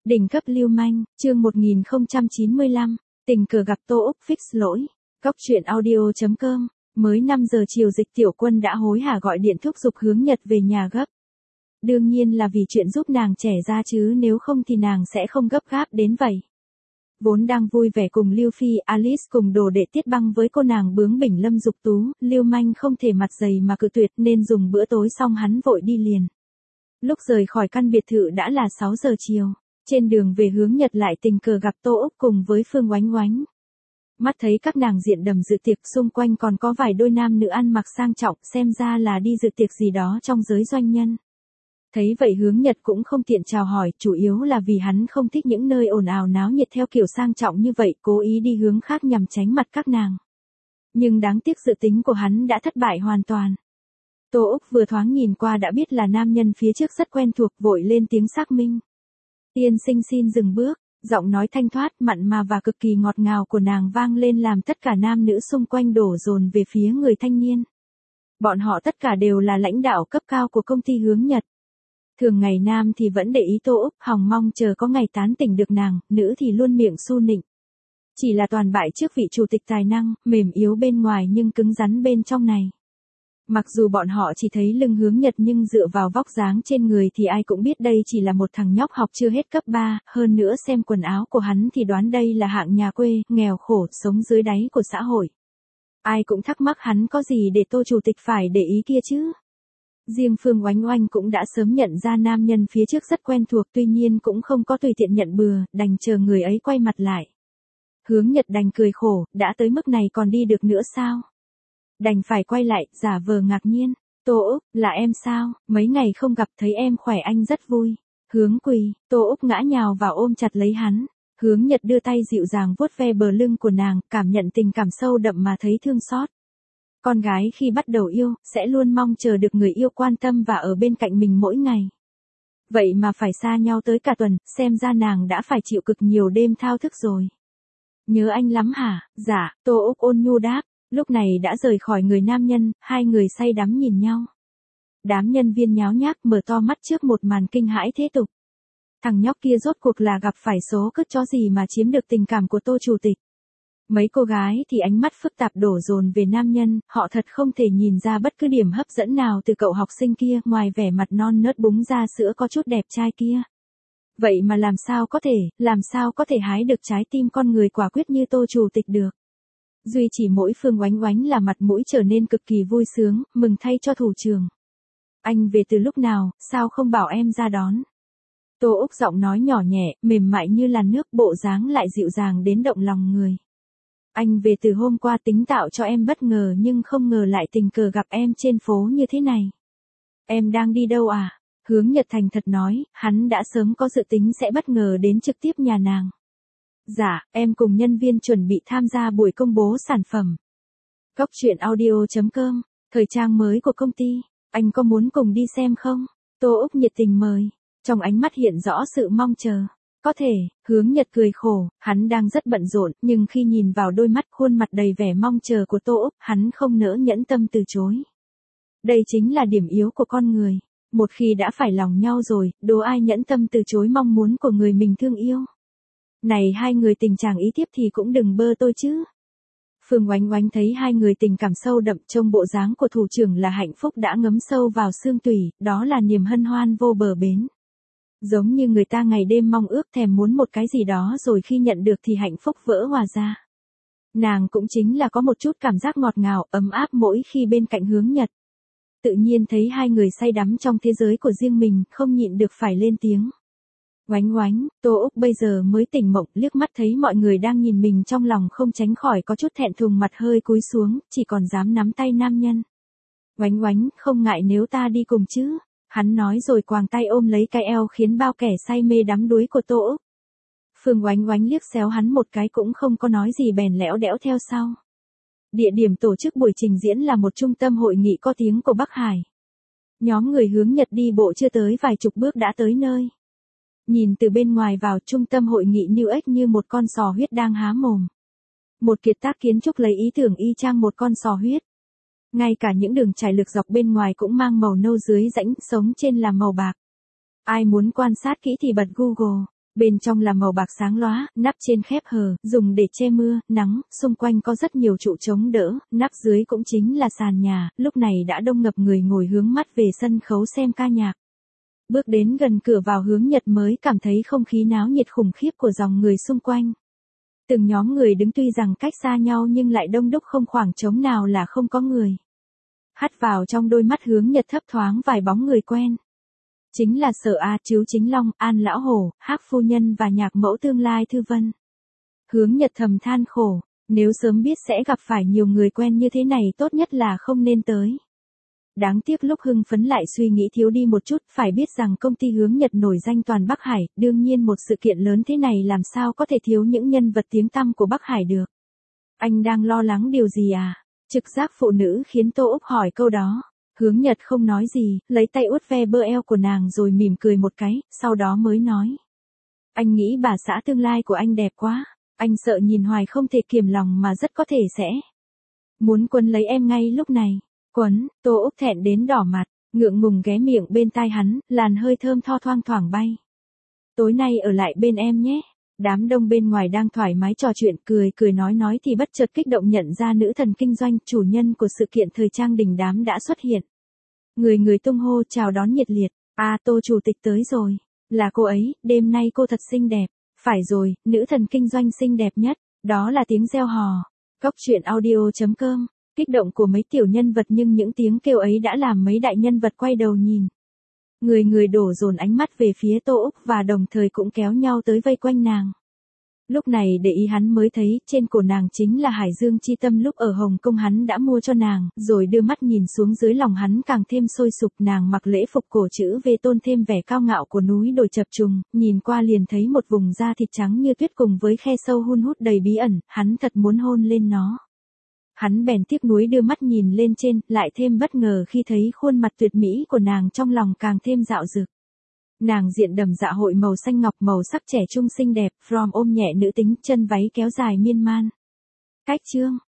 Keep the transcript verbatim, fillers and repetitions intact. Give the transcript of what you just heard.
Đỉnh cấp lưu manh, chương một nghìn không trăm chín mươi lăm, tình cờ gặp Tô Úc fix lỗi. Cóc truyện audio chấm com, mới năm giờ chiều Dịch Tiểu Quân đã hối hả gọi điện thúc giục Hướng Nhật về nhà gấp. Đương nhiên là vì chuyện giúp nàng trẻ ra chứ nếu không thì nàng sẽ không gấp gáp đến vậy. Vốn đang vui vẻ cùng Lưu Phi, Alice cùng đồ đệ Tiết Băng với cô nàng bướng bỉnh Lâm Dục Tú, lưu manh không thể mặt dày mà cự tuyệt nên dùng bữa tối xong hắn vội đi liền. Lúc rời khỏi căn biệt thự đã là sáu giờ chiều. Trên đường về Hướng Nhật lại tình cờ gặp Tô Úc cùng với Phương Oánh Oánh. Mắt thấy các nàng diện đầm dự tiệc, xung quanh còn có vài đôi nam nữ ăn mặc sang trọng, xem ra là đi dự tiệc gì đó trong giới doanh nhân. Thấy vậy Hướng Nhật cũng không tiện chào hỏi, chủ yếu là vì hắn không thích những nơi ồn ào náo nhiệt theo kiểu sang trọng như vậy, cố ý đi hướng khác nhằm tránh mặt các nàng. Nhưng đáng tiếc dự tính của hắn đã thất bại hoàn toàn. Tô Úc vừa thoáng nhìn qua đã biết là nam nhân phía trước rất quen thuộc, vội lên tiếng xác minh. Tiên sinh xin dừng bước, giọng nói thanh thoát, mặn mà và cực kỳ ngọt ngào của nàng vang lên làm tất cả nam nữ xung quanh đổ dồn về phía người thanh niên. Bọn họ tất cả đều là lãnh đạo cấp cao của công ty Hướng Nhật. Thường ngày nam thì vẫn để ý Tô Úc, hòng mong chờ có ngày tán tỉnh được nàng, nữ thì luôn miệng su nịnh. Chỉ là toàn bại trước vị chủ tịch tài năng, mềm yếu bên ngoài nhưng cứng rắn bên trong này. Mặc dù bọn họ chỉ thấy lưng Hướng Nhật nhưng dựa vào vóc dáng trên người thì ai cũng biết đây chỉ là một thằng nhóc học chưa hết cấp ba, hơn nữa xem quần áo của hắn thì đoán đây là hạng nhà quê, nghèo khổ, sống dưới đáy của xã hội. Ai cũng thắc mắc hắn có gì để Tô chủ tịch phải để ý kia chứ. Riêng Phương Oánh Oánh cũng đã sớm nhận ra nam nhân phía trước rất quen thuộc, tuy nhiên cũng không có tùy tiện nhận bừa, đành chờ người ấy quay mặt lại. Hướng Nhật đành cười khổ, đã tới mức này còn đi được nữa sao? Đành phải quay lại, giả vờ ngạc nhiên. Tô Úc, là em sao, mấy ngày không gặp thấy em khỏe anh rất vui. Hướng quỳ, Tô Úc ngã nhào vào ôm chặt lấy hắn. Hướng Nhật đưa tay dịu dàng vuốt ve bờ lưng của nàng, cảm nhận tình cảm sâu đậm mà thấy thương xót. Con gái khi bắt đầu yêu, sẽ luôn mong chờ được người yêu quan tâm và ở bên cạnh mình mỗi ngày. Vậy mà phải xa nhau tới cả tuần, xem ra nàng đã phải chịu cực nhiều đêm thao thức rồi. Nhớ anh lắm hả? Dạ, Tô Úc ôn nhu đáp. Lúc này đã rời khỏi người nam nhân, hai người say đắm nhìn nhau. Đám nhân viên nháo nhác mở to mắt trước một màn kinh hãi thế tục. Thằng nhóc kia rốt cuộc là gặp phải số cứt chó gì mà chiếm được tình cảm của Tô chủ tịch. Mấy cô gái thì ánh mắt phức tạp đổ dồn về nam nhân, họ thật không thể nhìn ra bất cứ điểm hấp dẫn nào từ cậu học sinh kia ngoài vẻ mặt non nớt búng ra sữa có chút đẹp trai kia. Vậy mà làm sao có thể, làm sao có thể hái được trái tim con người quả quyết như Tô chủ tịch được. Duy chỉ mỗi Phương Oánh Oánh là mặt mũi trở nên cực kỳ vui sướng, mừng thay cho thủ trưởng. Anh về từ lúc nào, sao không bảo em ra đón? Tô Úc giọng nói nhỏ nhẹ, mềm mại như làn nước, bộ dáng lại dịu dàng đến động lòng người. Anh về từ hôm qua tính tạo cho em bất ngờ nhưng không ngờ lại tình cờ gặp em trên phố như thế này. Em đang đi đâu à? Hướng Nhật thành thật nói, hắn đã sớm có dự tính sẽ bất ngờ đến trực tiếp nhà nàng. Dạ, em cùng nhân viên chuẩn bị tham gia buổi công bố sản phẩm. Cóc truyện audio chấm com, thời trang mới của công ty, anh có muốn cùng đi xem không? Tô Úc nhiệt tình mời, trong ánh mắt hiện rõ sự mong chờ. Có thể, Hướng Nhật cười khổ, hắn đang rất bận rộn, nhưng khi nhìn vào đôi mắt khuôn mặt đầy vẻ mong chờ của Tô Úc, hắn không nỡ nhẫn tâm từ chối. Đây chính là điểm yếu của con người, một khi đã phải lòng nhau rồi, đố ai nhẫn tâm từ chối mong muốn của người mình thương yêu. Này hai người tình chàng ý tiếp thì cũng đừng bơ tôi chứ. Phương Oánh Oánh thấy hai người tình cảm sâu đậm, trong bộ dáng của thủ trưởng là hạnh phúc đã ngấm sâu vào xương tủy, đó là niềm hân hoan vô bờ bến. Giống như người ta ngày đêm mong ước thèm muốn một cái gì đó rồi khi nhận được thì hạnh phúc vỡ hòa ra. Nàng cũng chính là có một chút cảm giác ngọt ngào, ấm áp mỗi khi bên cạnh Hướng Nhật. Tự nhiên thấy hai người say đắm trong thế giới của riêng mình, không nhịn được phải lên tiếng. Oánh Oánh, Tô Úc bây giờ mới tỉnh mộng, liếc mắt thấy mọi người đang nhìn mình trong lòng không tránh khỏi có chút thẹn thùng, mặt hơi cúi xuống, chỉ còn dám nắm tay nam nhân. Oánh Oánh, không ngại nếu ta đi cùng chứ? Hắn nói rồi quàng tay ôm lấy cái eo khiến bao kẻ say mê đắm đuối của Tô Úc. Phương Oánh Oánh liếc xéo hắn một cái cũng không có nói gì bèn lẽo đẽo theo sau. Địa điểm tổ chức buổi trình diễn là một trung tâm hội nghị có tiếng của Bắc Hải. Nhóm người Hướng Nhật đi bộ chưa tới vài chục bước đã tới nơi. Nhìn từ bên ngoài vào, trung tâm hội nghị New Age như một con sò huyết đang há mồm. Một kiệt tác kiến trúc lấy ý tưởng y chang một con sò huyết. Ngay cả những đường trải lược dọc bên ngoài cũng mang màu nâu, dưới rãnh sống trên là màu bạc. Ai muốn quan sát kỹ thì bật Google. Bên trong là màu bạc sáng lóa, nắp trên khép hờ, dùng để che mưa, nắng, xung quanh có rất nhiều trụ chống đỡ, nắp dưới cũng chính là sàn nhà, lúc này đã đông ngập người ngồi hướng mắt về sân khấu xem ca nhạc. Bước đến gần cửa vào hướng Nhật mới cảm thấy không khí náo nhiệt khủng khiếp của dòng người xung quanh. Từng nhóm người đứng tuy rằng cách xa nhau nhưng lại đông đúc không khoảng trống nào là không có người. Hắt vào trong đôi mắt hướng Nhật thấp thoáng vài bóng người quen. Chính là Sở A, Trứ Chính Long, An Lão Hổ, Hắc Phu Nhân và nhạc mẫu tương lai Thư Vân. Hướng Nhật thầm than khổ, nếu sớm biết sẽ gặp phải nhiều người quen như thế này tốt nhất là không nên tới. Đáng tiếc lúc hưng phấn lại suy nghĩ thiếu đi một chút, phải biết rằng công ty Hướng Nhật nổi danh toàn Bắc Hải, đương nhiên một sự kiện lớn thế này làm sao có thể thiếu những nhân vật tiếng tăm của Bắc Hải được. Anh đang lo lắng điều gì à? Trực giác phụ nữ khiến Tô Úc hỏi câu đó. Hướng Nhật không nói gì, lấy tay uốt ve bơ eo của nàng rồi mỉm cười một cái, sau đó mới nói. Anh nghĩ bà xã tương lai của anh đẹp quá, anh sợ nhìn hoài không thể kiềm lòng mà rất có thể sẽ muốn quấn lấy em ngay lúc này. Quấn, Tô Úc thẹn đến đỏ mặt, ngượng ngùng ghé miệng bên tai hắn, làn hơi thơm tho thoang thoảng bay. Tối nay ở lại bên em nhé. Đám đông bên ngoài đang thoải mái trò chuyện cười cười nói nói thì bất chợt kích động nhận ra nữ thần kinh doanh, chủ nhân của sự kiện thời trang đình đám đã xuất hiện. Người người tung hô chào đón nhiệt liệt, à Tô chủ tịch tới rồi, là cô ấy, đêm nay cô thật xinh đẹp, phải rồi, nữ thần kinh doanh xinh đẹp nhất, đó là tiếng reo hò. Cóc truyện audio chấm com, kích động của mấy tiểu nhân vật nhưng những tiếng kêu ấy đã làm mấy đại nhân vật quay đầu nhìn. Người người đổ dồn ánh mắt về phía Tô Úc và đồng thời cũng kéo nhau tới vây quanh nàng. Lúc này để ý hắn mới thấy trên cổ nàng chính là Hải Dương Chi Tâm lúc ở Hồng Kông hắn đã mua cho nàng, rồi đưa mắt nhìn xuống dưới lòng hắn càng thêm sôi sục. Nàng mặc lễ phục cổ chữ V tôn thêm vẻ cao ngạo của núi đồi chập trùng, nhìn qua liền thấy một vùng da thịt trắng như tuyết cùng với khe sâu hun hút đầy bí ẩn, hắn thật muốn hôn lên nó. Hắn bèn tiếc nuối đưa mắt nhìn lên trên, lại thêm bất ngờ khi thấy khuôn mặt tuyệt mỹ của nàng, trong lòng càng thêm dạo dực. Nàng diện đầm dạ hội màu xanh ngọc, màu sắc trẻ trung xinh đẹp, from ôm nhẹ nữ tính, chân váy kéo dài miên man. Cách chương